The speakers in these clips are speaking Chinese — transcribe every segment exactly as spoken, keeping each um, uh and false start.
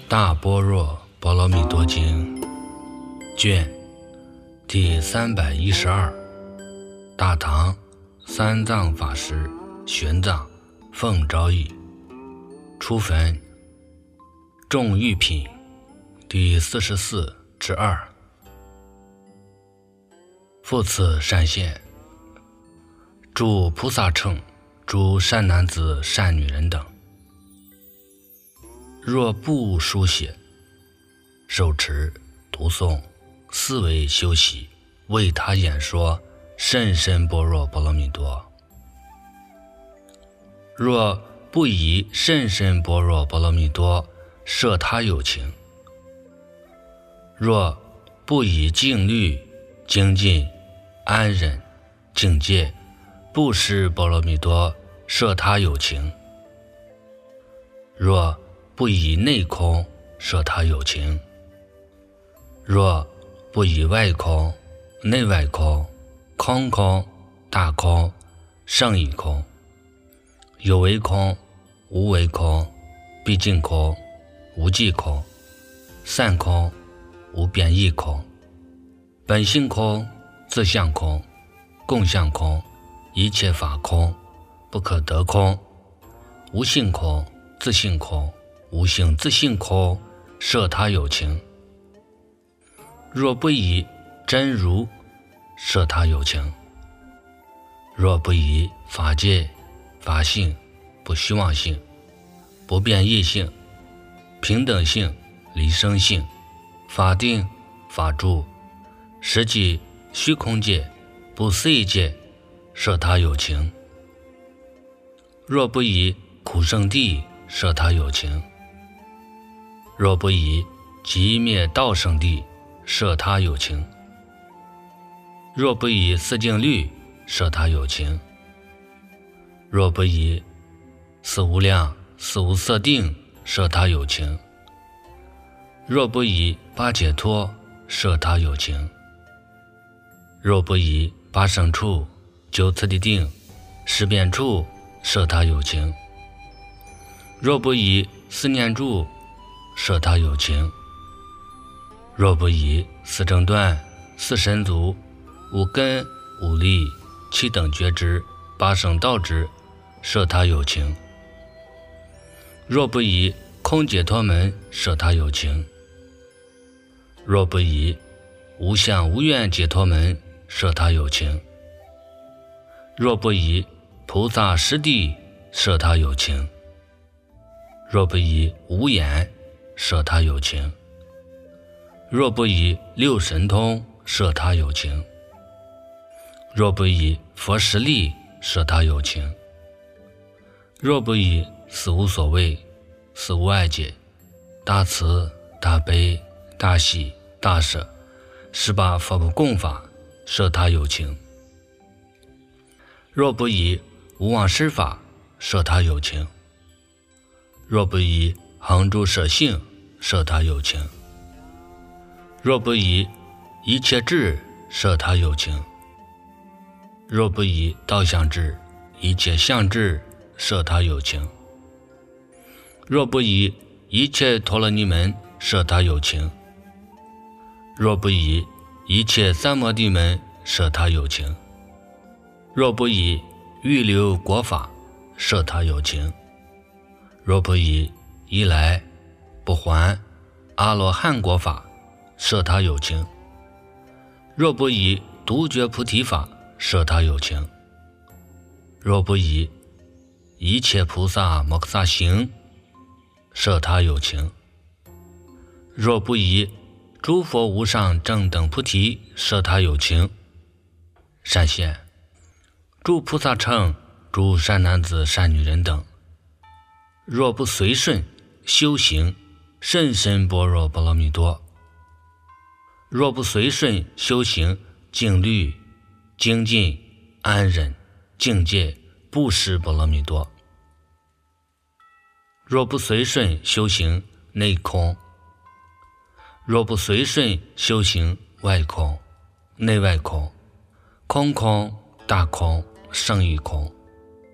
大般若波罗蜜多经卷第三百一十二，大唐三藏法师玄奘奉诏译，初分众玉品第四十四之二。复次善现，诸菩萨乘，诸善男子善女人等，若不书写、手持、读诵、思维修习，为他演说甚深般若波罗蜜多；若不以甚深般若波罗蜜多摄他有情；若不以静虑、精进、安忍、境界、布施波罗蜜多摄他有情；若不以内空摄他有情；若不以外空、内外空、空空、大空、胜义空、有为空、无为空、毕竟空、无际空、散空、无变异空、本性空、自相空、共相空、一切法空、不可得空、无性空、自性空、无性自性空摄他有情；若不以真如摄他有情；若不以法界、法性、不虚妄性、不变异性、平等性、离生性、法定、法住、实际、虚空界、不思议界摄他有情；若不以苦圣地摄他有情；若不以极灭道圣地摄他有情；若不以四净律摄他有情；若不以四无量、四无色定摄他有情；若不以八解脱摄他有情；若不以八胜处、九次第定、十遍处摄他有情；若不以四念住摄他有情；若不以四正断、四神足、五根、五力、七等觉知、八圣道支摄他有情；若不以空解脱门摄他有情；若不以无相无愿解脱门摄他有情；若不以菩萨实地摄他有情；若不以无眼摄他有情；若不以六神通摄他有情；若不以佛实力摄他有情；若不以四无所谓、四无碍解、大慈、大悲、大喜、大舍、十八佛不共法摄他有情；若不以无妄施法摄他有情；若不以恒住舍性摄他有情；若不以一切智摄他有情；若不以道相智、一切相智摄他有情；若不以一切陀罗尼门摄他有情；若不以一切三摩地门摄他有情；若不以预流国法摄他有情；若不以一来不还阿罗汉果法摄他有情；若不以独觉菩提法摄他有情；若不以一切菩萨摩诃萨行摄他有情；若不以诸佛无上正等菩提摄他有情。善现，诸菩萨乘，诸善男子善女人等，若不随顺修行甚深般若波罗蜜多；若不随顺修行静虑、精进、安忍、境界、布施波罗蜜多；若不随顺修行内空；若不随顺修行外空、内外空、空空、大空、胜义空、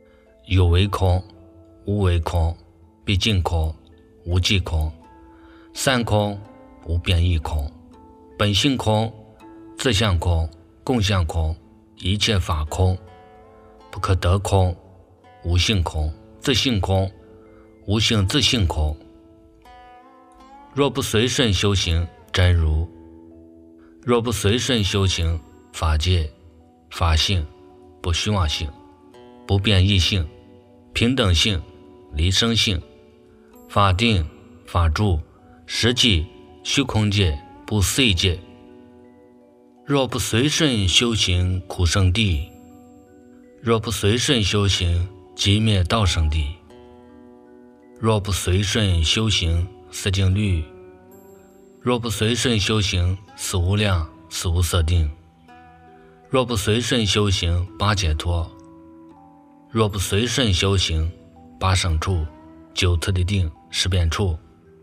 有为空、无为空、毕竟空、无际空、 三空无变异空，本性空，自相空，共相空，一切法空，不可得空，无性空，自性空，无性自性空。若不随顺修行真如，若不随顺修行法界、法性、不虚妄性、不变异性、平等性、离生性、法定、法住、实际、虚空界、不思议界，若不随顺修行苦圣地，若不随顺修行寂灭道圣地，若不随顺修行四境律，若不随顺修行四无量、四无色定，若不随顺修行八解脱，若不随顺修行八胜处、九次第定、十遍处，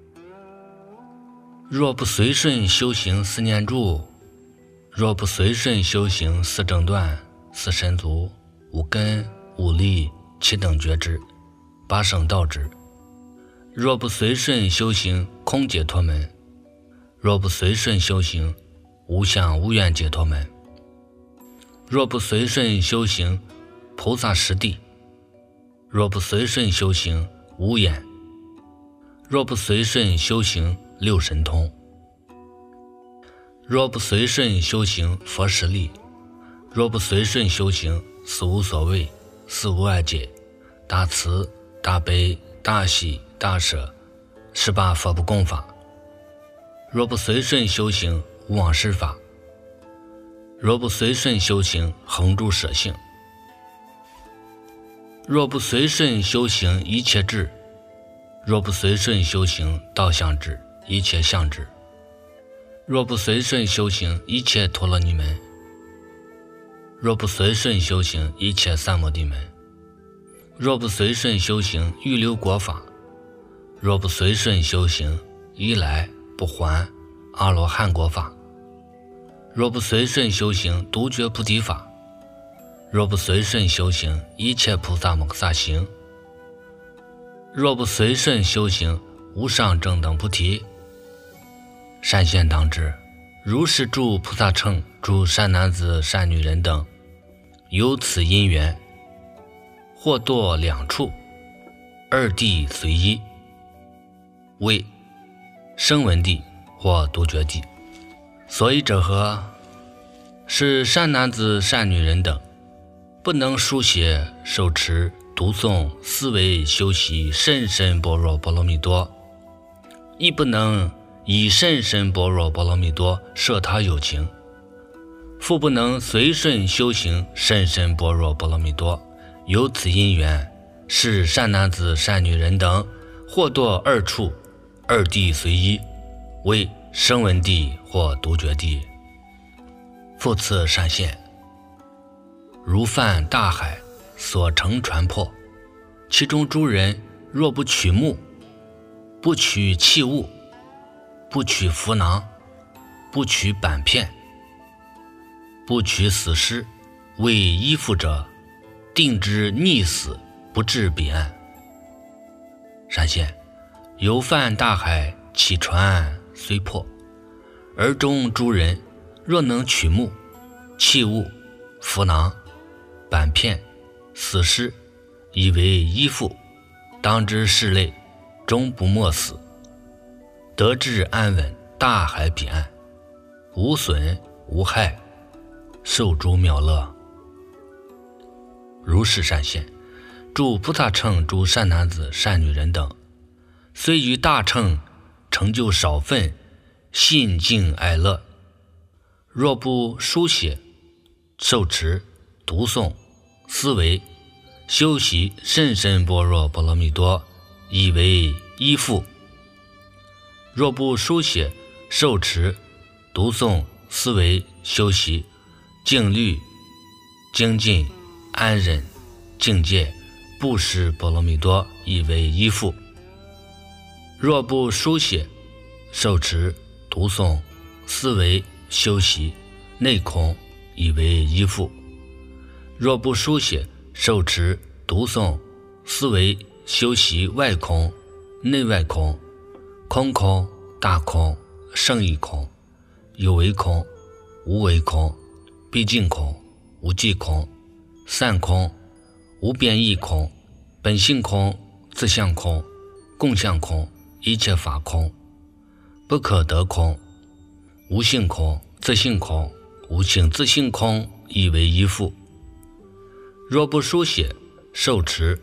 若不随顺修行四念住，若不随顺修行四正断、四神足、五根、五力、七等觉知、八圣道知，若不随顺修行空解脱门，若不随顺修行无相无愿解脱门，若不随顺修行菩萨实地，若不随顺修行无眼，若不随顺修行六神通，若不随顺修行佛实力，若不随顺修行四无所谓、四无碍解、大慈、大悲、大喜、大舍、十八佛不共法，若不随顺修行无往事法，若不随顺修行恒住舍性，若不随顺修行一切智，若不随顺修行道相智、一切相智，若不随顺修行一切陀罗尼门，若不随顺修行一切三摩地门，若不随顺修行预流国法，若不随顺修行一来不还阿罗汉国法，若不随顺修行独觉菩提法，若不随顺修行一切菩萨摩诃萨行，若不随顺修行无上正等菩提，善现当知，如是诸菩萨乘诸善男子善女人等，由此因缘，或堕两处，二地随一，为声闻地或独觉地。所以者何？是善男子善女人等不能书写、受持、读诵、思维、修习甚深般若波罗蜜多，亦不能以甚深般若波罗蜜多摄他有情，复不能随顺修行甚深般若波罗蜜多。由此因缘，是善男子善女人等或堕二处，二地随一，为声闻地或独觉地。复次善现，如泛大海所成船舶，其中诸人若不取木，不取器物，不取浮囊，不取板片，不取死尸，为依附者，定之溺死，不至彼岸。善现，由泛大海其船虽破，而中诸人若能取木、器物、浮囊、板片、死尸，以为依附，当知是类终不没死，得至安稳大海彼岸，无损无害，受诸妙乐。如是善现，诸菩萨乘诸善男子善女人等，虽于大乘成就少分，信敬爱乐，若不书写、受持、读诵、思维、修习甚深般若波罗蜜多，以为依附，若不书写、受持、读诵、思维、修习静虑、精进、安忍、境界、布施波罗蜜多，以为依附，若不书写、受持、读诵、思维、修习内空，以为依附，若不书写、受持、读诵、思维、修习外空、内外空、空空、 大空、胜义空、有为空、无为空、毕竟空、无际空、散空、无变异空、本性空、自相空、共相空、一切法空、不可得空、无性空、自性空、无性自性空，亦为一复。若不书写、受持、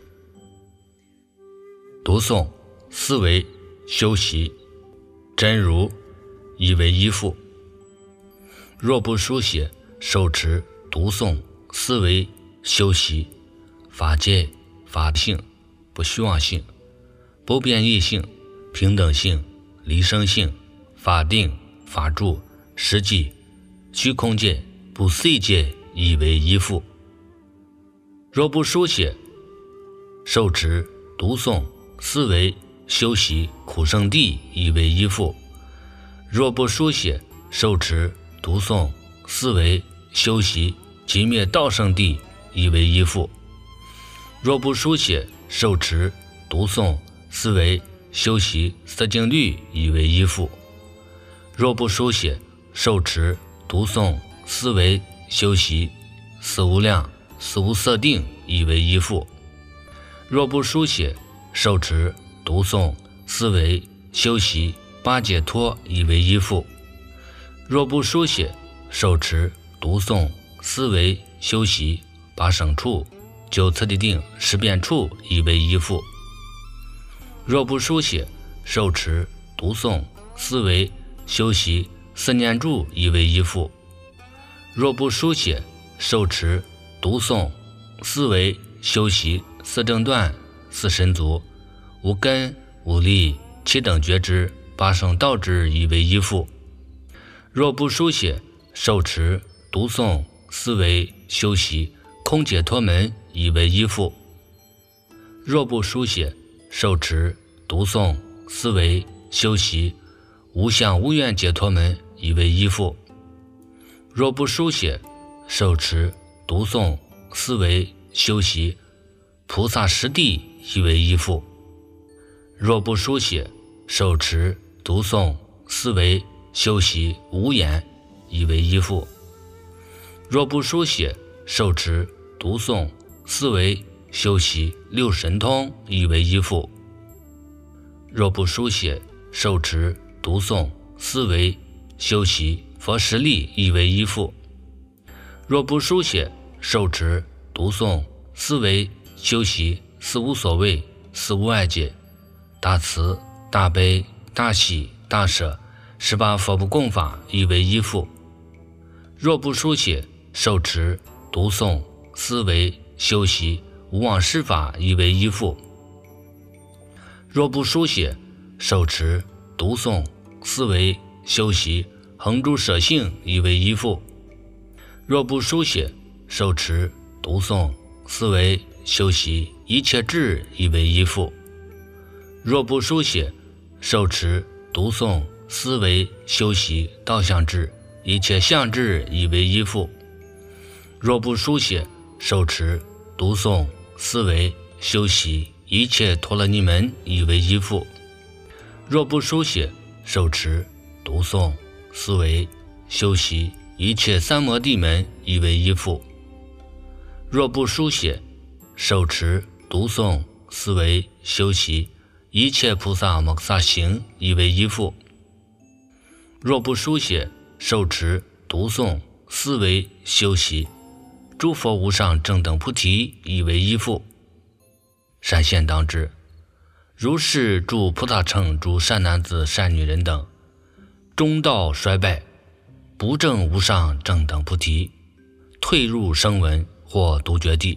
读诵、思维、修习真如，亦为一复。若不书写、受持、读诵、思维、修习法界、法性、不虚妄性、不变异性、平等性、离生性、法定、法住、实际、虚空界、不碎界，亦为一复。若不书写、受持、读诵、思维、修习苦圣地，亦为一复。若不书写、受持、读诵、思维、修习极灭道圣地，亦为一复。若不书写、受持、读诵、思维、修习色净律，亦为一复。若不书写、受持、读诵、思维、修习四无量、四无色定，亦为一复。若不书写、受持、读诵、思维、修习八解脱，亦为一复。若不书写、受持、读诵、思维、修习八省处、九次第定、十变处，亦为一复。若不书写、受持、读诵、思维、修习四念住，亦为一复。若不书写、受持、读诵、思维、修习四正断、四神足、无根、无力、七等觉知、八圣道之，亦为一复。若不书写、受持、读诵、思维、修习空解脱门，亦为一复。若不书写、受持、读诵、思维、修习无相无愿解脱门，亦为一复。若不书写、受持、读诵、思维、修习菩萨实地，亦为一复。若不书写、受持、读诵、思维、修习无言，亦为一复。若不书写、受持、读诵、思维、修习六神通，亦为一复。若不书写、受持、读诵、思维、修习佛实力，亦为一复。若不书写、受持、读诵、思维、修习四无所谓、四无碍界、大慈、大悲、大喜、大舍十八佛不共法，亦为一复。若不书写、受持、读诵、思维、修习无妄施法，亦为一复。若不书写、受持、读诵、思维、修习恒诸舍性，亦为一复。若不书写、受持、读诵、思维、修习一切智，亦为一复。若不书写、受持、读诵、思维、修习道相智一切相智，亦为一复。若不书写、受持、读诵、思维、修习一切陀罗尼门，亦为一复。若不书写、受持、读诵、思维、修习一切三摩地门，亦为一复。若不书写、受持、读诵、思维、修习一切菩萨摩诃萨行，亦为一复。若不书写、受持、读诵、思维、修习诸佛无上正等菩提，亦为一复。善现当知，如是诸菩萨乘诸善男子善女人等，中道衰败，不证无上正等菩提，退入声闻或独觉地。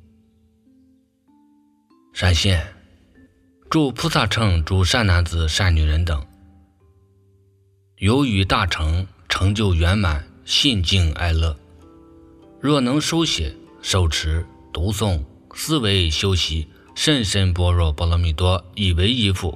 善现诸菩萨乘诸善男子善女人等，由于大成成就圆满，信敬爱乐，若能书写、受持、读诵、思维、修习甚深般若波罗蜜多，亦为一复。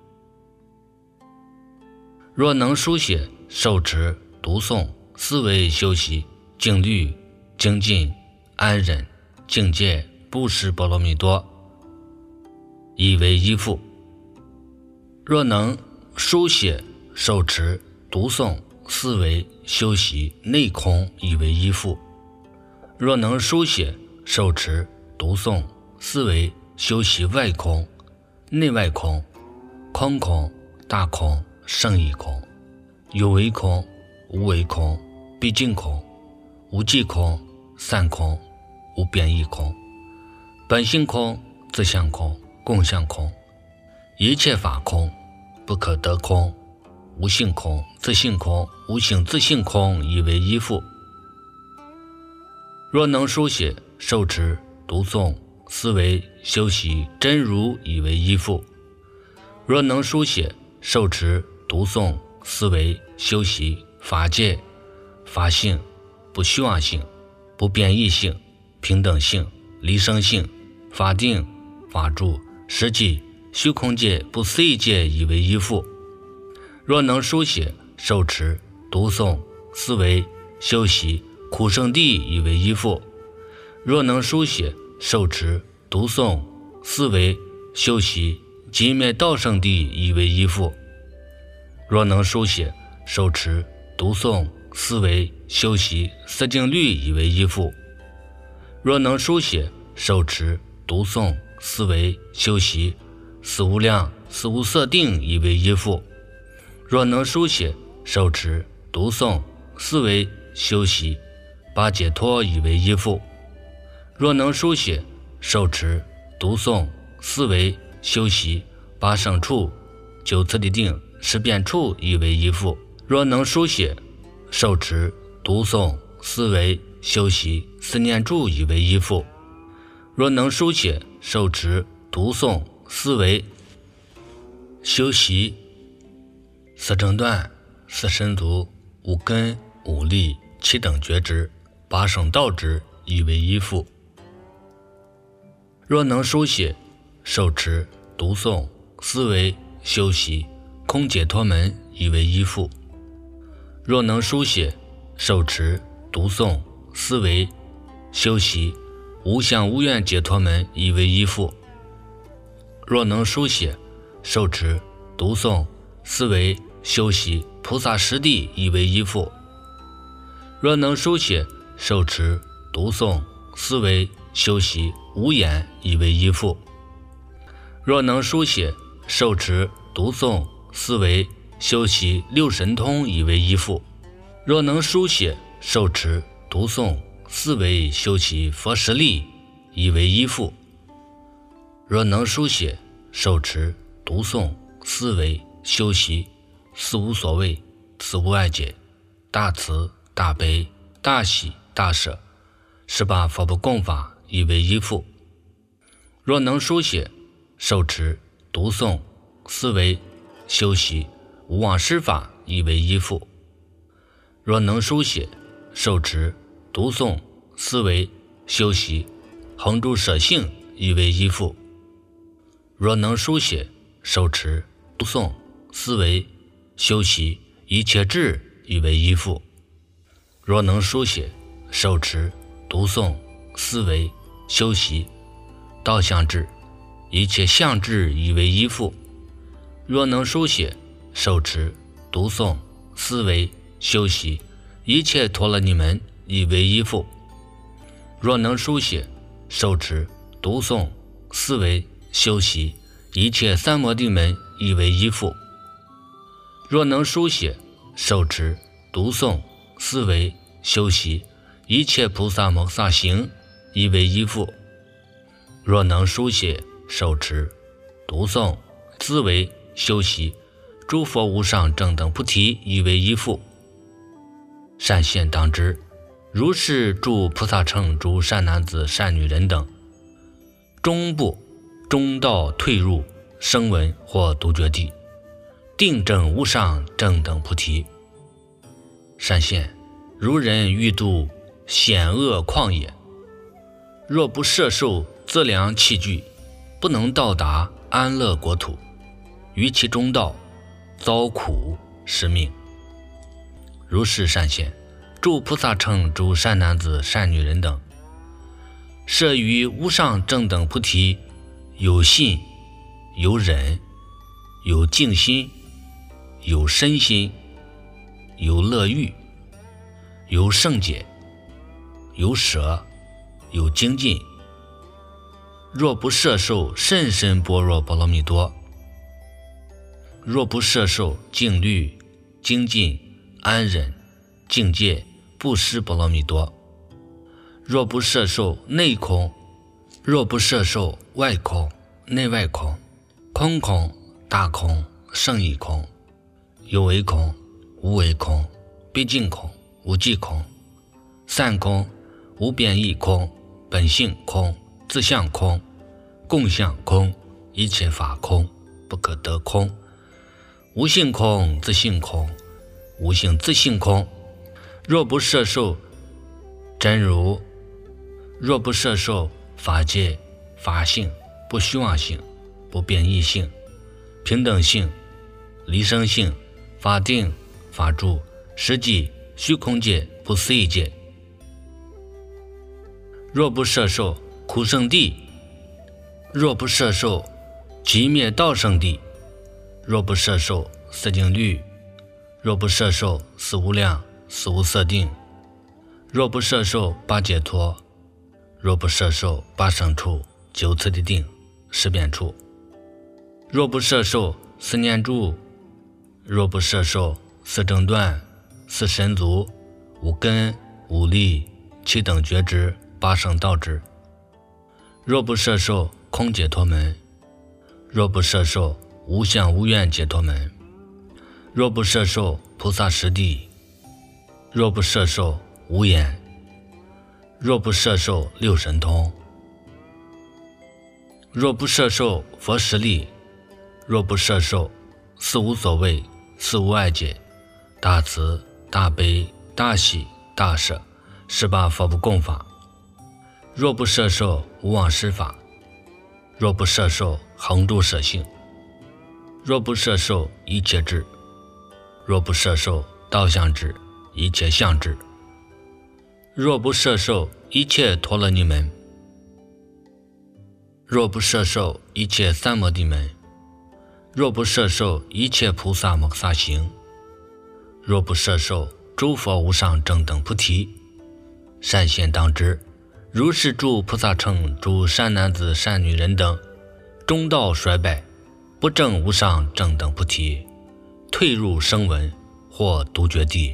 若能书写、受持、读诵、思维、修习静虑、精进、安忍、境界、布施波罗蜜多，亦为一复。若能书写、 受持、读诵、思维、修习内空以为依附。若能书写、受持、读诵、思维、修习外空、内外空、空空、大空、胜义空、有为空、无为空、毕竟空、无记空、散空、无变异空、本性空、自相空、共相空，一切法空，不可得空，无性空、自性空、无性自性空以为依附。若能书写、受持、读诵、思维、修习真如以为依附。若能书写、受持、读诵、思维、修习法界、法性、不虚妄性、不变异性、平等性、离生性、法定、法住、实际、虚空界、不思议界以为依附。若能书写、受持、读诵、思维、修习苦圣地以为依附。若能书写、受持、读诵、思维、修习极灭道圣地以为依附。若能书写、受持、读诵、思维、修习四净律以为依附。若能书写、受持、读诵、思维、修习四无量、四无色定以为依附。若能书写、受持、读诵、思维、修习八解脱以为依附。若能书写、受持、读诵、思维、修习八胜处、九次第定、十变处以为依附。若能书写、受持、读诵、思维、修习四念住以为依附。若能书写、受持、读诵、思维、修习四正断、四身足、五根、五力、七等觉知、八圣道知以为依附。若能书写、受持、读诵、思维、修习空解脱门以为依附。若能书写、受持、读诵、思维、修习无相无愿解脱门以为依附。若能书写、受持、读诵、思维、修习菩萨实地以为依附。若能书写、受持、读诵、思维、修习无眼以为依附。若能书写、受持、读诵、思维、修习六神通以为依附。若能书写、受持、读诵、思维、修习佛实力以为依附。若能书写、受持、读诵、思维、修习四无所谓、此无碍解、大慈、大悲、大喜、大舍十八佛不共法以为依附。若能书写、受持、读诵、思维、修习无妄施法以为依附。若能书写、受持、读诵、思维、修习恒住舍性以为依附。若能书写、受持、读诵、思维、修习一切智以为依附。若能书写、受持、读诵、思维、修习道相智一切相智以为依附。若能书写、受持、读诵、思维、修习一切陀罗尼门以为依附。若能书写、受持、读诵、思维、修习一切三摩地门以为依附。若能书写、受持、读诵、思维、修习一切菩萨摩萨行以为依附。若能书写、受持、读诵、思维、修习诸佛无上正等菩提以为依附。善现当知，如是诸菩萨乘诸善男子善女人等，终不中道退入声闻或独觉地，定证无上正等菩提。善现，如人欲度险恶旷野，若不摄受资粮器具，不能到达安乐国土，于其中道遭苦失命。如是善现，诸菩萨乘诸善男子善女人等，摄于无上正等菩提，有信、有忍、有净心、 有身心，有乐欲，有圣解，有舍，有精进。若不摄受甚深般若波罗蜜多，若不摄受静虑、精进、安忍、境界、布施波罗蜜多，若不摄受内空，若不摄受外空、内外空、空空、大空、胜义空、有为空、无为空、毕竟空、无际空、散空、无变异空、本性空、自相空、共相空、一切法空、不可得空、无性空、自性空、无性自性空。若不摄受真如，若不摄受法界、法性、不虚妄性、不变异性、平等性、离生性、法定、法住、实际、虚空界、不思议界，若不摄受苦圣地，若不摄受极灭道圣地，若不摄受四境律，若不摄受四无量、四无色定，若不摄受八解脱，若不摄受八胜处、九次第定、十遍处，若不摄受四念住，若不摄受四正断、四神足、五根、五力、七等觉知、八圣道知，若不摄受空解脱门，若不摄受无相无愿解脱门，若不摄受菩萨实地，若不摄受无眼，若不摄受六神通，若不摄受佛实力，若不摄受四无所谓、四无碍解、大慈、大悲、大喜、大舍、十八佛不共法，若不摄受无妄施法，若不摄受恒住舍性，若不摄受一切智，若不摄受道相智、一切相智，若不摄受一切陀罗尼门，若不摄受一切三摩地门，若不摄受一切菩萨摩萨行，若不摄受诸佛无上正等菩提，善现当知，如是诸菩萨乘诸善男子善女人等，中道衰败，不证无上正等菩提，退入声闻或独觉地。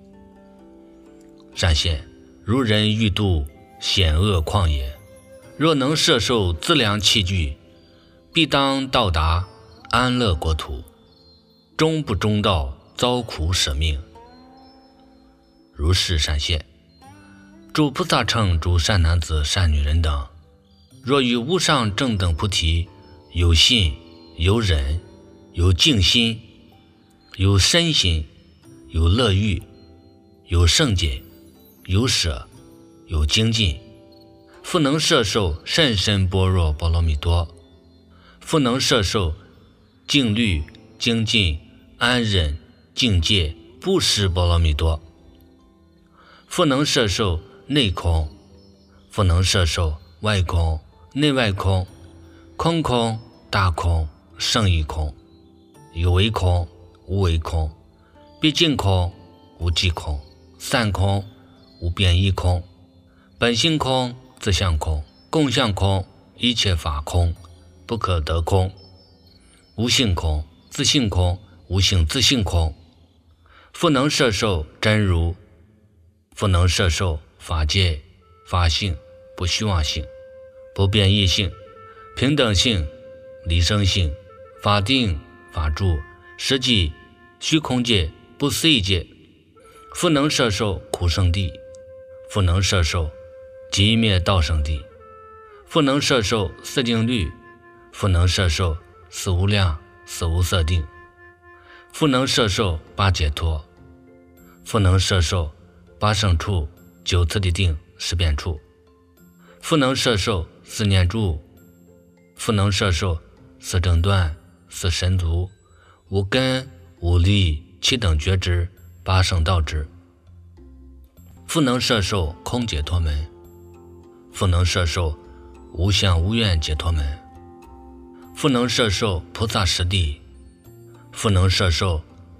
善现，如人欲渡险恶旷野，若能摄受资粮器具，必当到达安乐国土，中不中道，遭苦舍命。如是善现，诸菩萨乘诸善男子善女人等，若与无上正等菩提有信、有忍、有净心、有身心、有乐欲、有圣解、有舍、有精进，复能摄受甚深般若波罗蜜多，复能摄受静虑、精进、安忍、境界、布施波罗蜜多，复能摄受内空，复能摄受外空、内外空、空空、大空、胜义空、有为空、无为空、毕竟空、无际空、散空、无变异空、本性空、自相空、共相空、一切法空、不可得空、无性空、自性空、无性自性空，复能摄受真如，复能摄受法界、法性、不虚妄性、不变异性、平等性、离生性、法定、法住、实际、虚空界、不思议界，复能摄受苦圣地，复能摄受极灭道圣地，复能摄受四境律，复能摄受四无量、四无色定，复能摄受八解脱，复能摄受八胜处、九次第定、十遍处，复能摄受四念住，复能摄受四正断、四神足、五根、五力、七等觉知、八圣道知，复能摄受空解脱门，复能摄受无相无愿解脱门，复能摄受菩萨实地，复能摄受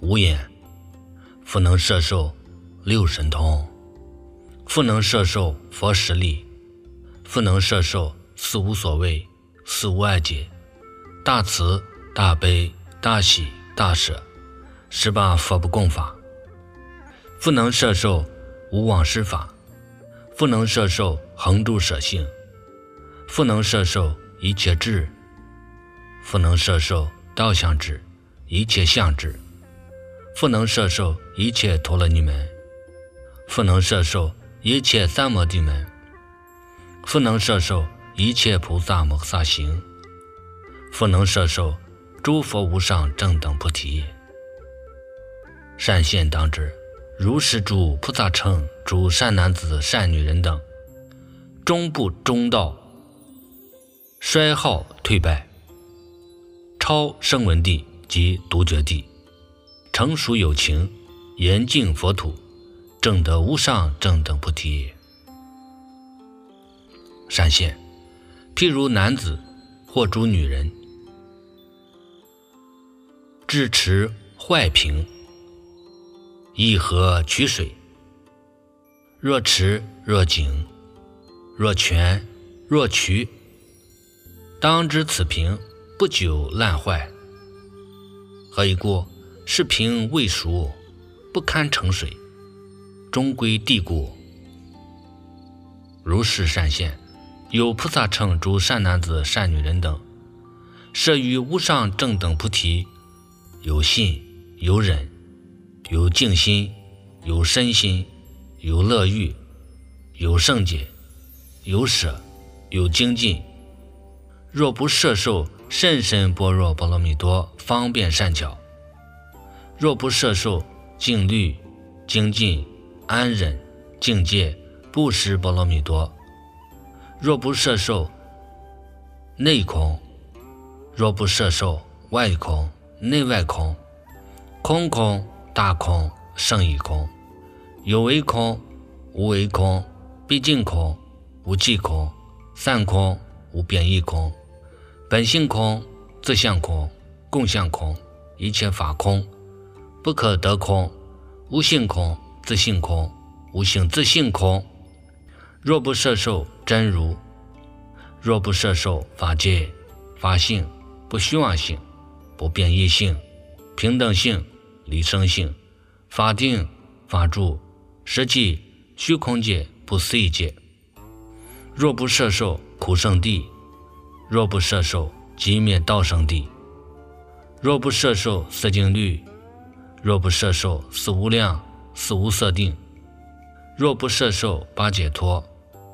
无眼，复能摄受六神通，复能摄受佛实力，复能摄受四无所谓，四无碍解，大慈大悲大喜大舍，十八佛不共法，复能摄受无妄施法，复能摄受恒住舍性，复能摄受一切智，复能摄受道相智，一切相智，复能摄受一切陀罗尼门，复能摄受一切三摩地门，复能摄受一切菩萨摩诃萨行，复能摄受诸佛无上正等菩提。善现当知，如是诸菩萨乘诸善男子善女人等，终不中道，衰耗退败，超声闻地及独觉地，成熟有情，严净佛土，证得无上正等菩提。善现，譬如男子或诸女人，智持坏瓶，一河取水，若池若井，若泉若渠，当知此瓶不久烂坏。何以故？是瓶未熟，不堪盛水，终归地故。如是善现，有菩萨乘诸善男子善女人等，摄于无上正等菩提，有信有忍，有净心，有身心，有乐欲，有圣解，有舍，有精进。若不摄受甚深般若波罗蜜多方便善巧，若不摄受静虑精进安忍境界布施波罗蜜多，若不摄受内空，若不摄受外空内外空，空空大空胜义空，有为空无为空，毕竟空无际空，散空无变异空，本性空自相空共相空，一切法空不可得空，无性空自性空无性自性空。若不摄受真如，若不摄受法界法性不虚妄性不变异性平等性离生性法定法住实际虚空界不思议界，若不摄受苦圣地，若不摄受极灭道圣地，若不摄受色净律，若不摄受四无量四无色定，若不摄受八解脱，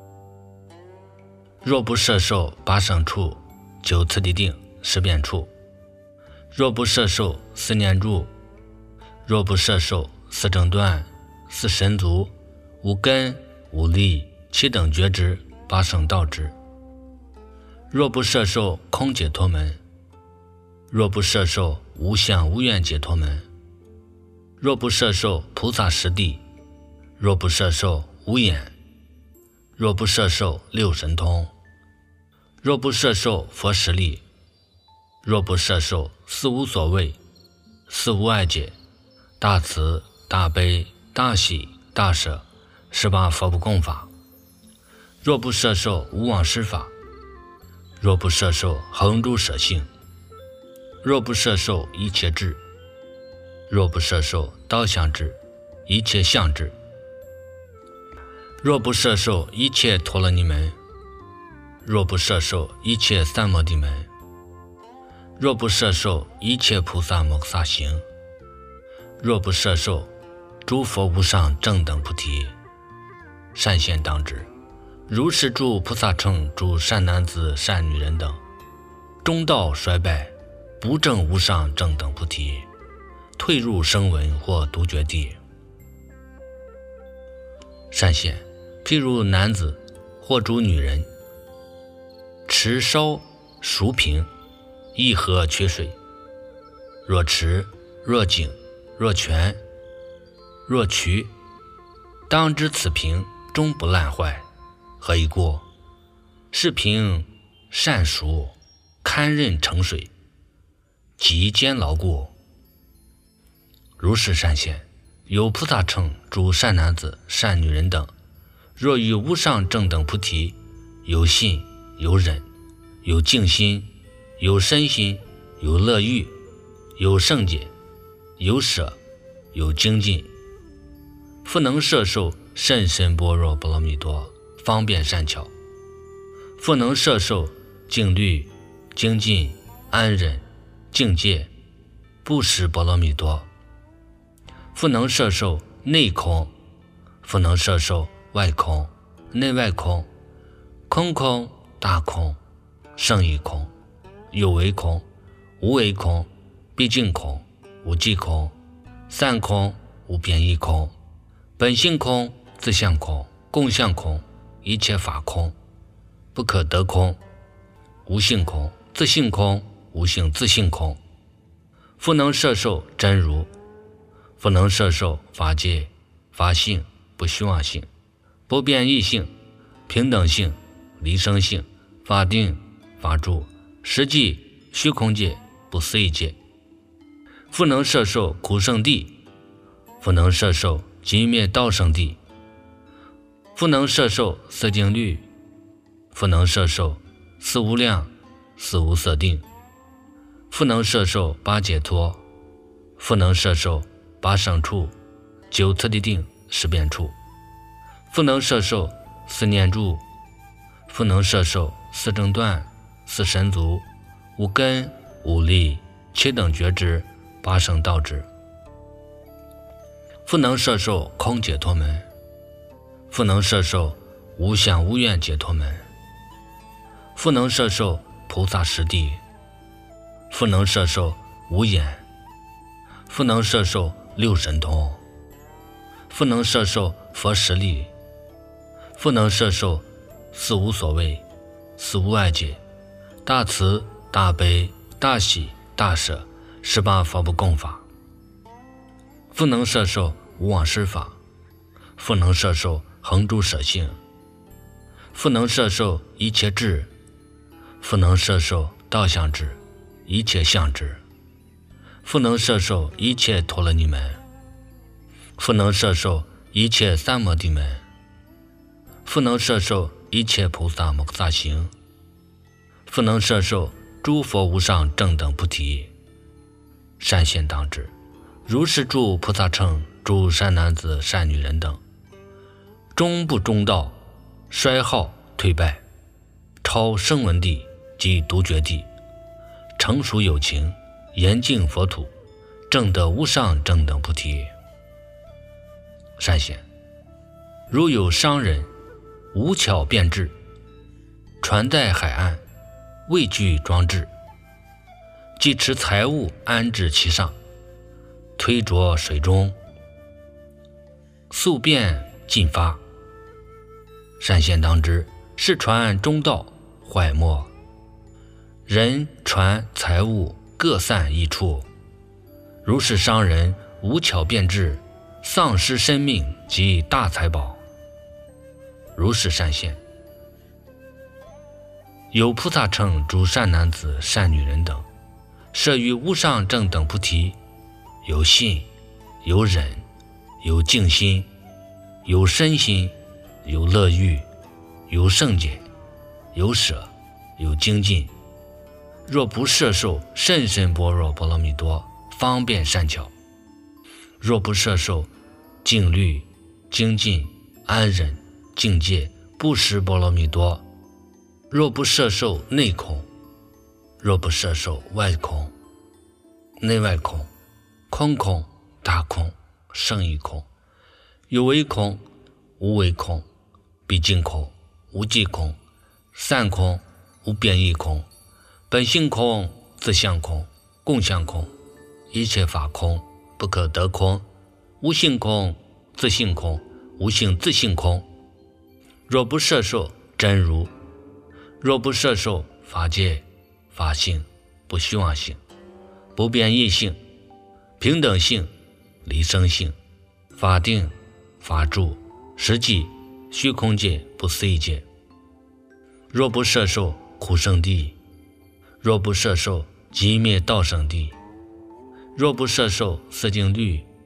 若不摄受八胜处九次第定十遍处，若不摄受四念住，若不摄受四正断四神足五根五力七等觉知八圣道知，若不摄受空解脱门，若不摄受无相无愿解脱门，若不摄受菩萨实地，若不摄受无眼，若不摄受六神通，若不摄受佛实力，若不摄受四无所谓四无碍解，大慈大悲大喜大舍，十八佛不共法，若不摄受无妄施法，若不摄受恒住舍性，若不摄受一切智，若不摄受道相智，一切相智，若不摄受一切陀罗尼门，若不摄受一切三摩地门，若不摄受一切菩萨摩诃萨行，若不摄受诸佛无上正等菩提。善现当知，如是诸菩萨乘诸善男子善女人等，中道衰败，不证无上正等菩提，退入声闻或独觉地。善现，譬如男子或诸女人，持烧熟瓶，一河取水，若池若井若泉若渠，当知此瓶终不烂坏。何以故？是瓶善熟，堪任盛水，极坚牢固。 如是善现，有菩萨乘诸善男子、善女人等，若于无上正等菩提，有信、有忍、有净心、有身心、有乐欲、有圣解、有舍、有精进，复能摄受甚深般若波罗蜜多方便善巧，复能摄受静虑、精进、安忍、境界、不识波罗蜜多，复能摄受内空，复能摄受外空、内外空、空空、大空、胜义空、有为空、无为空、毕竟空、无际空、散空、无边义空、本性空、自相空、共相空、一切法空、不可得空、无性空、自性空、无性自性空，复能摄受真如，复能摄受法界、法性、不虚妄性、不变异性、平等性、离生性、法定、法住、实际、虚空界、不思议界，复能摄受苦圣地，复能摄受极灭道圣地，复能摄受色净律，复能摄受四无量、四无色定，复能摄受八解脱，复能摄受八胜处、九次第定、十变处，复能摄受四念住，复能摄受四正断、四神足、五根、五力、七等觉知、八圣道智，复能摄受空解脱门，复能摄受无想无愿解脱门，复能摄受菩萨实地，复能摄受无眼，复能摄受六神通，复能摄受佛实力，复能摄受四无所谓、四无碍解、大慈、大悲、大喜、大舍、十八佛不共法，复能摄受无往施法，复能摄受恒诸舍性，复能摄受一切智，复能摄受道相智、一切相智，复能摄受一切陀罗尼门，复能摄受一切三摩地门，复能摄受一切菩萨摩诃萨行，复能摄受诸佛无上正等菩提，善现当知，如是诸菩萨乘诸善男子、善女人等，终不中道，衰耗退败，超声闻地及独觉地，成熟有情，严净佛土，证得无上正等菩提。善现，如有商人无巧变制，船在海岸，未具装置，即持财物安置其上，推着水中，速便进发。善现当知，是船中道，坏没，人船财物各散一处，如是商人无巧变制，丧失生命及大财宝。如是善现，有菩萨乘诸善男子、善女人等，摄于无上正等菩提，有信、有忍、有净心、有身心、有乐欲、有圣解、有舍、有精进，若不摄受甚深般若波罗蜜多方便善巧，若不摄受静虑、精进、安忍、境界、不识波罗蜜多，若不摄受内空，若不摄受外空、内外空、空空、大空、胜义空、有为空、无为空、毕竟空、无际空、散空、无变异空、本性空、自相空、共相空、一切法空、不可得空、无性空、自性空、无性自性空，若不摄受真如，若不摄受法界、法性、不虚妄性、不变异性、平等性、离生性、法定、法住、实际、虚空界、不思议界，若不摄受苦圣地，若不摄受极灭道圣地，若不摄受色净律、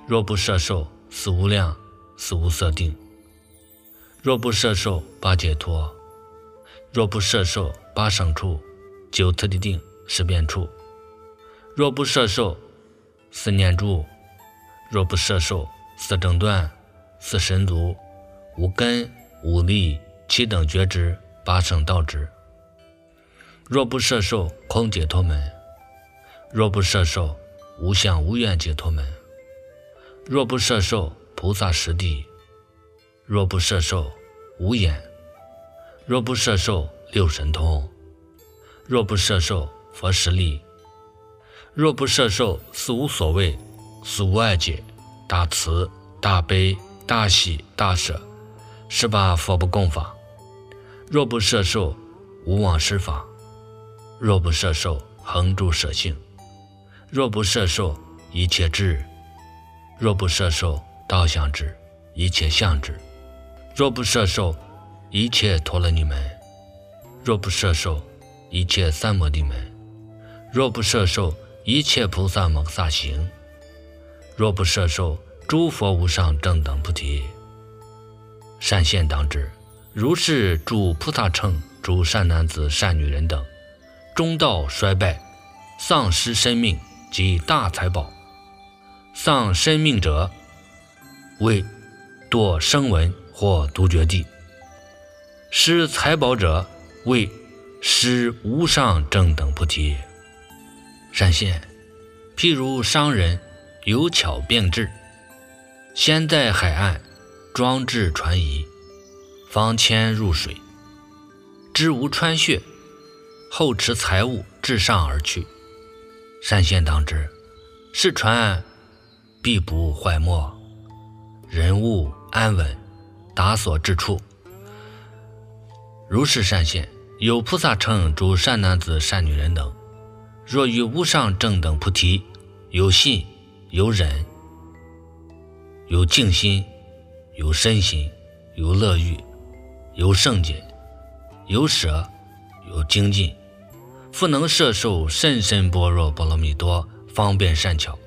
若不摄受四无量、四无色定；若不摄受八解脱；若不摄受八胜处、九次第定、十变处；若不摄受四念住；若不摄受四正断、四神足、五根、五力、七等觉知、八圣道知；若不摄受空解脱门；若不摄受无相无愿解脱门；若不摄受菩萨十地；若不摄受无眼；若不摄受六神通；若不摄受佛十力；若不摄受四无所谓、四无碍解、大慈、大悲、大喜、大舍、十八佛不共法；若不摄受无妄施法；若不摄受恒住舍性；若不摄受一切智；若不摄受道相智、一切相智；若不摄受一切陀罗尼门；若不摄受一切三摩地门；若不摄受一切菩萨摩诃萨行；若不摄受诸佛无上正等菩提，善现当知，如是诸菩萨乘、诸善男子、善女人等，中道衰败，丧失生命及大财宝。丧生命者，为堕声闻或独觉地；失财宝者，为失无上正等菩提。善现，譬如商人有巧并智，先在海岸装置船仪，方迁入水，知无穿穴，后持财物至上而去。善现当知，是船必不坏没，人物安稳，达所至处。如是善现，有菩萨乘、诸善男子、善女人等，若于无上正等菩提有信、有忍、有净心、有身心、有乐欲、有圣解、有舍、有精进，复能摄受甚深般若波罗蜜多方便善巧，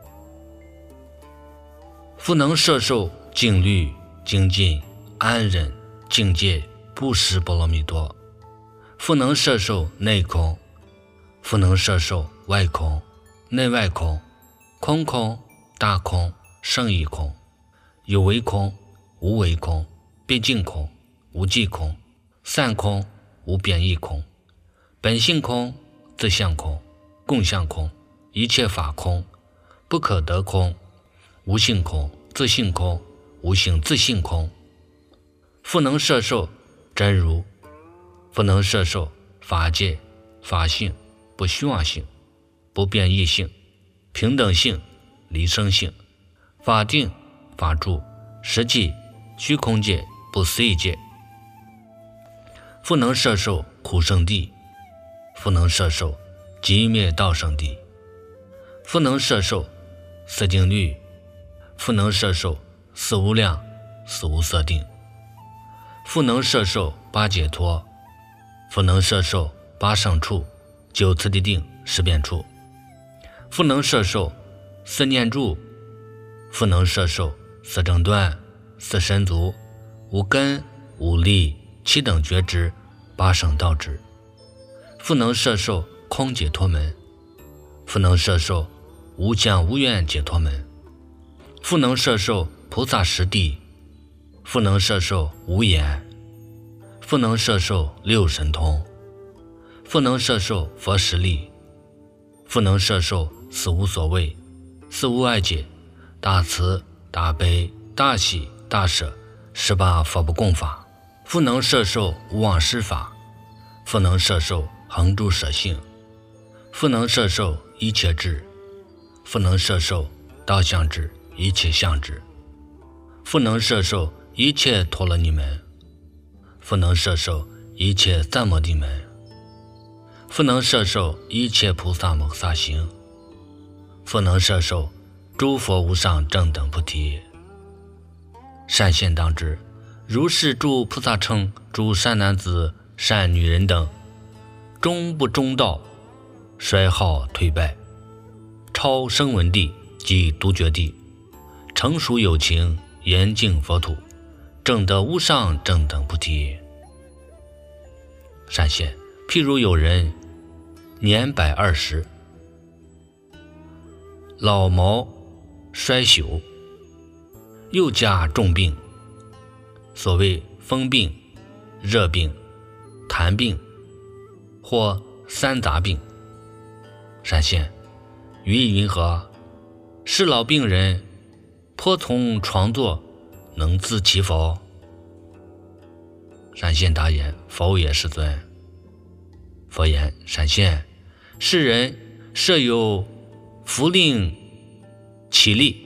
复能摄受静虑、精进、安忍、境界、布施波罗蜜多，复能摄受内空，复能摄受外空、内外空、空空、大空、胜义空、有为空、无为空、毕竟空、无际空、散空、无变异空、本性空、自相空、共相空、一切法空、不可得空、无性空、自性空、无性自性空，复能摄受真如，复能摄受法界、法性、不虚妄性、不变异性、平等性、离生性、法定、法住、实际、虚空界、不思议界，复能摄受苦圣地，复能摄受极灭道圣地，复能摄受四定律，复能摄受四无量、四无色定，复能摄受八解脱，复能摄受八胜处、九次第定、十变处，复能摄受四念住，复能摄受四正断、四神足、五根、五力、七等觉知、八圣道知，复能摄受空解脱门，复能摄受无相无愿解脱门，复能摄受菩萨十地，复能摄受无眼，复能摄受六神通，复能摄受佛十力，复能摄受四无所谓、四无碍解、大慈、大悲、大喜、大舍、十八佛不共法，复能摄受无妄施法，复能摄受恒住舍性，复能摄受一切智，复能摄受道相智、一切相智，复能摄受一切陀罗尼门，复能摄受一切三摩地门，复能摄受一切菩萨摩诃萨行，复能摄受诸佛无上正等菩提。善现当知，如是诸菩萨乘、诸善男子、善女人等，终不中道，衰耗退败，超声闻地及独觉地， 成熟有情，严净佛土，证得无上正等菩提。善现，譬如有人年百二十，老毛衰朽，又加重病，所谓风病、热病、痰病或三杂病。善现，语意云何？是老病人颇从床坐，能自其否？善现答言：否也，世尊。佛言：善现，世人设有福令起立，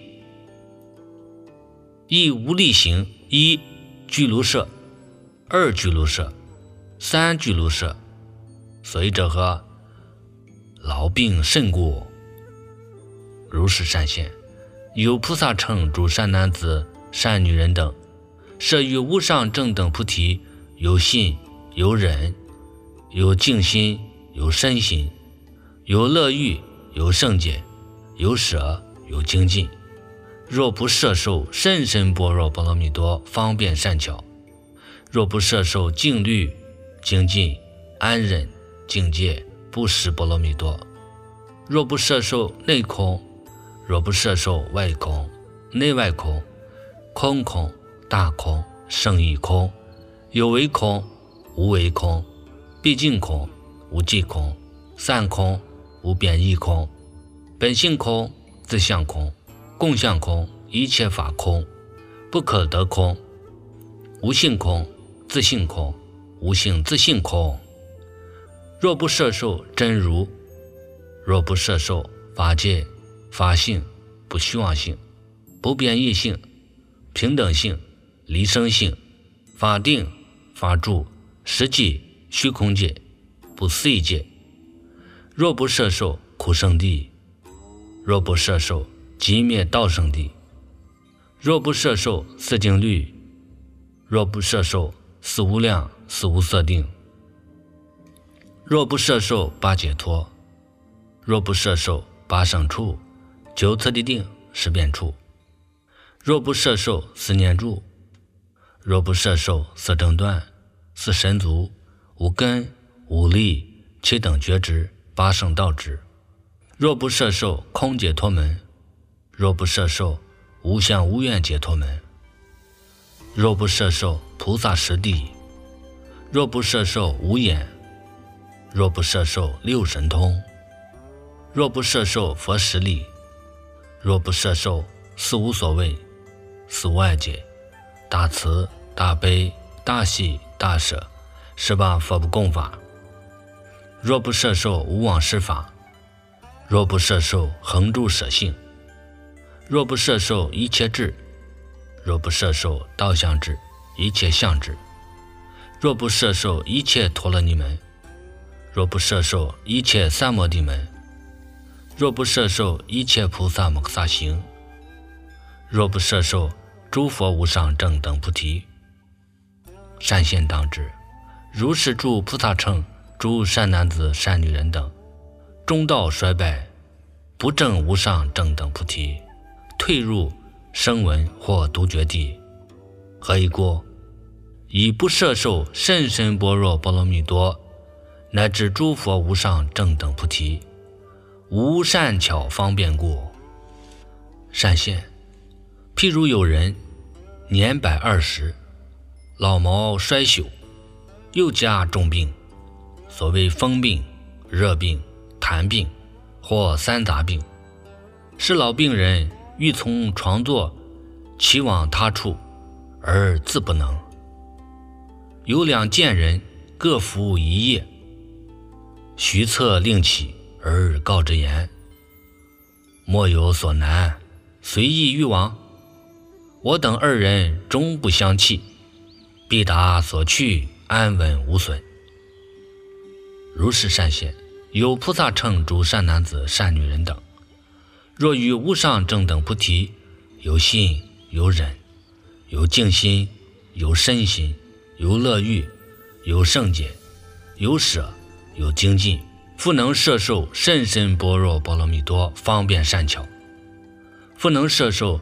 亦无力行：一居卢舍，二居卢舍，三居卢舍。所以者何？劳病甚故。如是善现，有菩萨乘诸善男子、善女人等，设于无上正等菩提，有信，有忍，有净心，有身心，有乐欲，有圣解，有舍，有精进。若不摄受甚深般若波罗蜜多方便善巧，若不摄受静虑、精进、安忍、境界、不识波罗蜜多，若不摄受内空，若不摄受外空、内外空、空空、大空、胜义空、有为空、无为空、毕竟空、无际空、散空、无变异空、本性空、自相空、共相空、一切法空、不可得空、无性空、自性空、无性自性空。若不摄受真如，若不摄受法界、法性、不虚妄性、不变异性、平等性、离生性、法定、法住、实际、虚空界、不思议界，若不摄受苦圣地，若不摄受极灭道圣地，若不摄受四境律，若不摄受四无量、四无色定，若不摄受八解脱，若不摄受八胜处、九次第定、十变处，若不摄受四念住，若不摄受四正断、四神足、五根、五力、七等觉知、八圣道支，若不摄受空解脱门，若不摄受无相无愿解脱门，若不摄受菩萨实地，若不摄受无眼，若不摄受六神通，若不摄受佛实力，若不摄受四无所谓、四无碍解、大慈、大悲、大喜、大舍、十八佛不共法，若不摄受无妄施法，若不摄受恒住舍性，若不摄受一切智，若不摄受道相智、一切相智，若不摄受一切陀罗尼门，若不摄受一切三摩地门，若不摄受一切菩萨摩诃萨行，若不摄受诸佛无上正等菩提，善现当知，如是诸菩萨乘诸善男子、善女人等，中道衰败，不证无上正等菩提，退入声闻或独觉地。何以故？以不摄受甚深般若波罗蜜多乃至诸佛无上正等菩提，无善巧方便故。善现，譬如有人年百二十，老毛衰朽，又加重病，所谓风病、热病、痰病或三杂病，是老病人欲从床坐，其往他处，而自不能。有两贱人各服一夜，徐策令起，而告之言：莫有所难，随意欲往。我等二人终不相弃，必达所去，安稳无损。如是善现，有菩萨乘诸善男子、善女人等，若于无上正等菩提，有信，有忍，有净心，有身心，有乐欲，有圣解，有舍，有精进，复能摄受甚深般若波罗蜜多方便善巧，复能摄受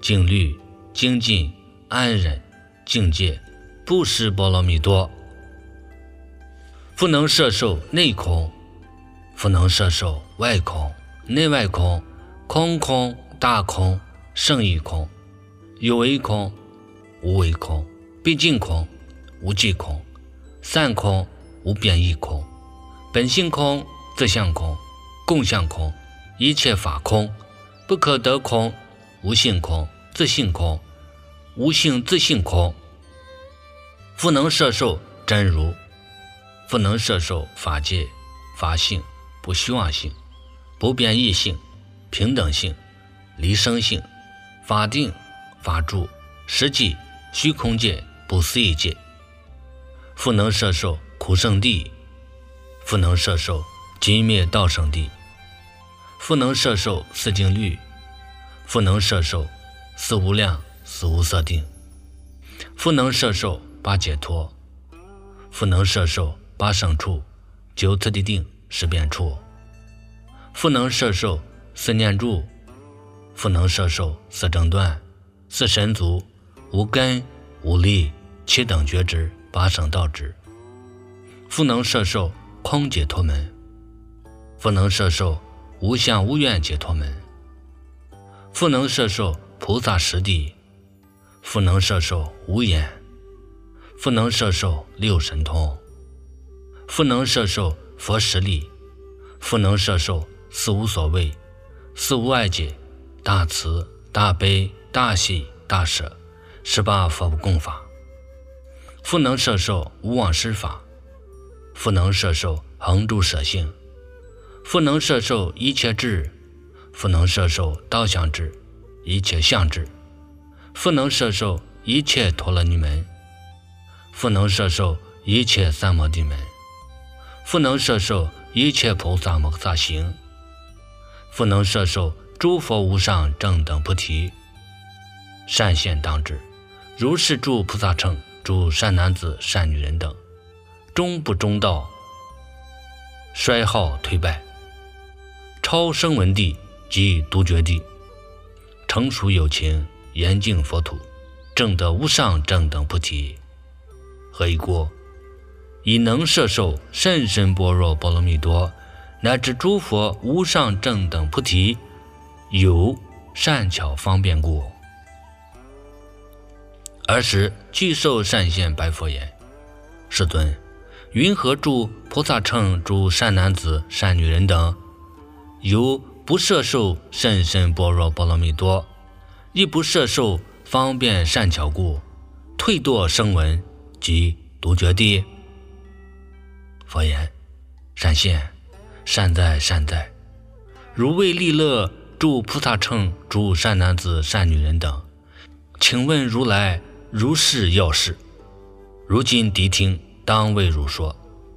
静虑、精进、安忍、境界、不识波罗蜜多。复能摄受内空，复能摄受外空、内外空、空空、大空、胜义空、有为空、无为空、毕竟空、无际空、散空、无变异空、本性空、自相空、共相空、一切法空、不可得空、无性空、自性空、无性自性空。复能摄受真如，复能摄受法界、法性、不虚妄性、不变异性、平等性、离生性、法定、法住、实际、虚空界、不思议界。复能摄受苦圣地，复能摄受极灭道圣地，复能摄受四静虑，复能摄受四无量、四无色定，复能摄受八解脱，复能摄受八胜处、九次第定、十变处，复能摄受四念住，复能摄受四正断、四神足、无根、无力、七等觉知、八圣道知，复能摄受空解脱门，复能摄受无相无愿解脱门，复能摄受菩萨实地，复能摄受无眼，复能摄受六神通，复能摄受佛实力，复能摄受四无所谓、四无碍解、大慈、大悲、大喜、大舍、十八佛不共法，复能摄受无妄施法，复能摄受恒住舍性，复能摄受一切智，复能摄受道相智、一切相智，复能摄受一切陀罗尼门，复能摄受一切三摩地门，复能摄受一切菩萨摩萨行，复能摄受诸佛无上正等菩提，善现当知，如是诸菩萨乘、诸善男子、善女人等，中不中道，衰耗退败，超声闻地及独觉地，成熟有情，严净佛土，正得无上正等菩提。何以故？以能摄受甚深般若波罗蜜多，乃至诸佛无上正等菩提，有善巧方便故。尔时具受善现白佛言：世尊，云何诸菩萨乘、诸善男子、善女人等，有不摄受甚深般若波罗蜜多，亦不摄受方便善巧故，退堕声闻及独觉地？佛言：善现，善哉善哉！如为利乐诸菩萨乘、诸善男子、善女人等，请问如来如是要事，如今谛听，当为汝说。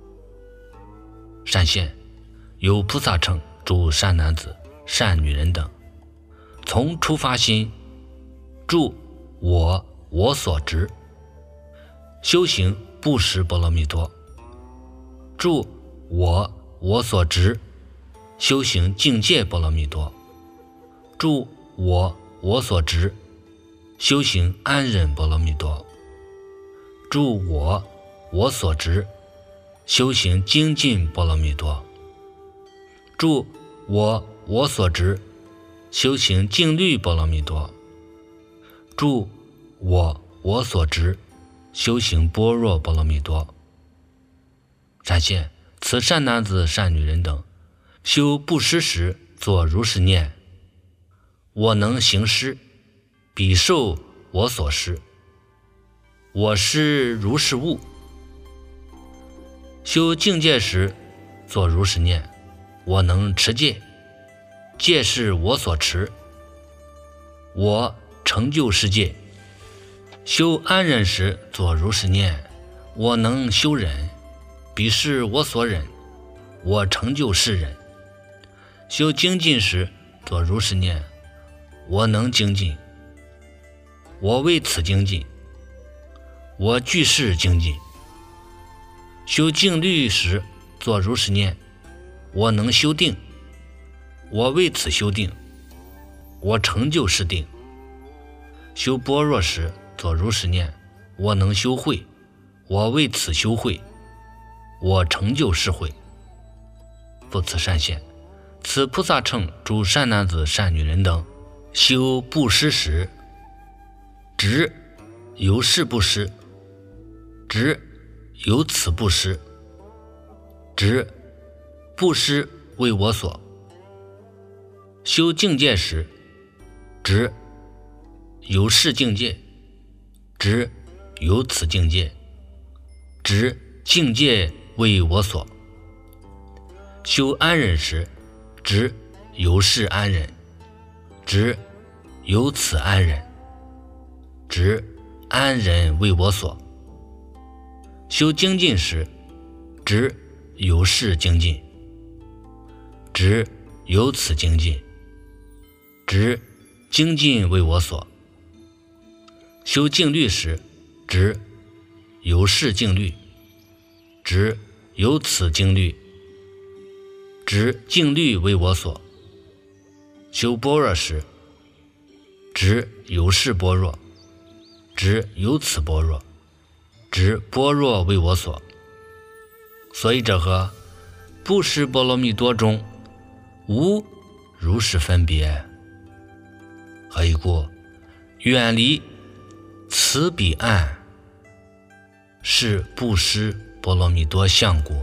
善现，有菩萨乘、诸善男子、善女人等，从初发心，住我我所执，修行不识波罗蜜多，住我我所执，修行境界波罗蜜多，住我我所执，修行安忍波罗蜜多，住我我所执，修行精进波罗蜜多，住我我所执，修行静虑波罗蜜多，住我我所执，修行般若波罗蜜多。善现，此善男子、善女人等，修布施时作如是念：我能行施，彼受我所施，我施如是物。修境界时作如是念：我能持戒，戒是我所持，我成就世界。修安忍时作如是念：我能修忍，彼是我所忍，我成就世忍。修精进时作如是念：我能精进，我为此精进，我具是精进。修静虑时作如是念：我能修定，我为此修定，我成就是定。 修般若时作如是念：我能修慧，我为此修慧，我成就是慧。复次善现，此菩萨乘诸善男子善女人等修布施时，执由是布施，执由此布施，执布施为我所；修境界时，执由是境界，执由此境界，执境界为我所；修安忍时，执由是安忍，执由此安忍，执安忍为我所；修精进时，执由是精进，执由此精进，执精进为我所；修静虑时，执由是静虑，执由此静虑，执静虑为我所；修般若时，执由是般若，执由此般若，执般若为我所。所以者何？布施波罗蜜多中无如是分别。何以故？远离此彼岸，是布施波罗蜜多相故。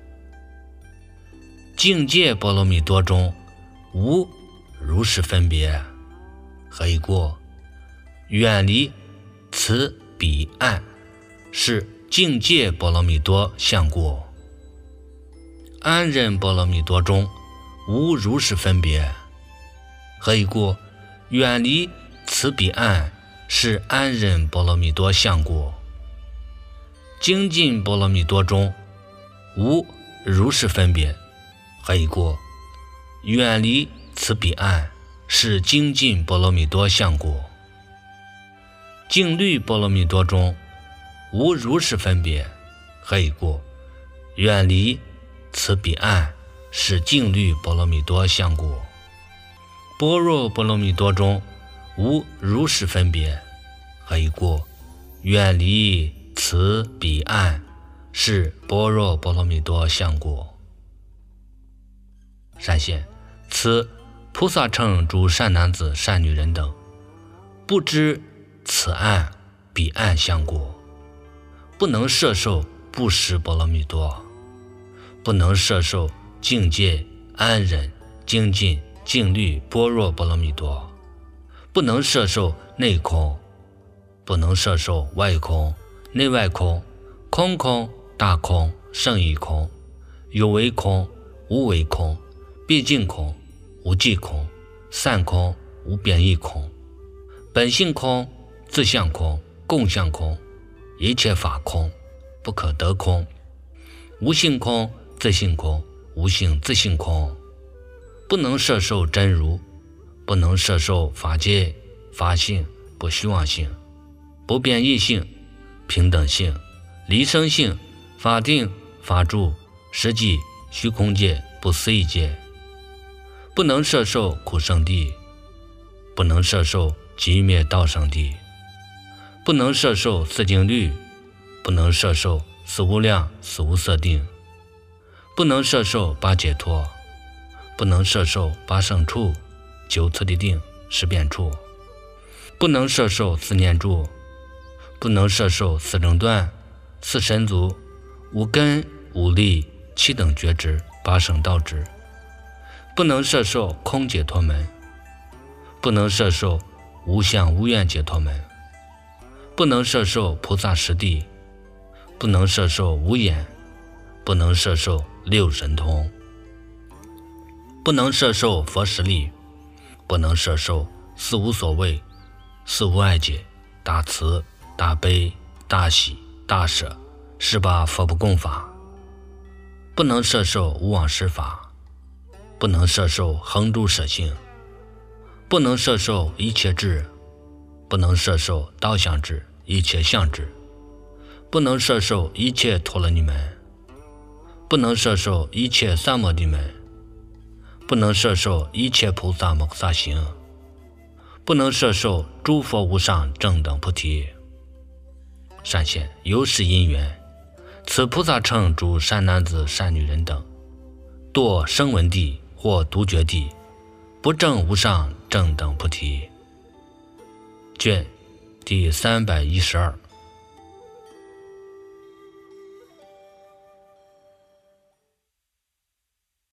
境界波罗蜜多中无如是分别。何以故？远离此彼岸，是境界波罗蜜多相故。安忍波罗蜜多中无如是分别。何以故？远离此彼岸，是安忍波罗蜜多相故。精进波罗蜜多中无如是分别。何以故？远离此彼岸，是精进波罗蜜多相故。静虑波罗蜜多中无如是分别。何以故？远离此彼岸，是静虑波罗蜜多相故。般若波罗蜜多中无如是分别。何以故？远离此彼岸，是般若波罗蜜多相故。善现，此菩萨乘诸善男子善女人等不知此岸彼岸相故，不能摄受布施波罗蜜多，不能摄受境界安忍精进静虑般若波罗蜜多，不能摄受内空，不能摄受外空内外空，空空大空胜义空，有为空无为空，毕竟空无际空，散空无变异空，本性空自相空共相空，一切法空不可得空，无性空自性空无性自性空，不能摄受真如，不能摄受法界法性不虚妄性不变异性平等性离生性法定法住实际虚空界不思议界，不能摄受苦圣地，不能摄受极灭道圣地，不能摄受四境律，不能摄受四无量四无色定，不能摄受八解脱，不能摄受八圣处九次第定十变处，不能摄受四念住，不能摄受四正断四神足五根五力七等觉知八圣道知，不能摄受空解脱门，不能摄受无相无愿解脱门，不能摄受菩萨实地，不能摄受无眼，不能摄受六神通，不能摄受佛实力，不能摄受四无所谓四无碍解大慈大悲大喜大舍十八佛不共法，不能摄受无往事法，不能摄受恒住舍性，不能摄受一切智，不能摄受道相智一切相智，不能摄受一切陀罗尼门，不能摄受一切三摩地门，不能摄受一切菩萨摩诃萨行， 不能摄受诸佛无上正等菩提。善现有是因缘，此菩萨乘诸善男子善女人等，堕声闻地或独觉地，不证无上正等菩提。卷第三百一十二。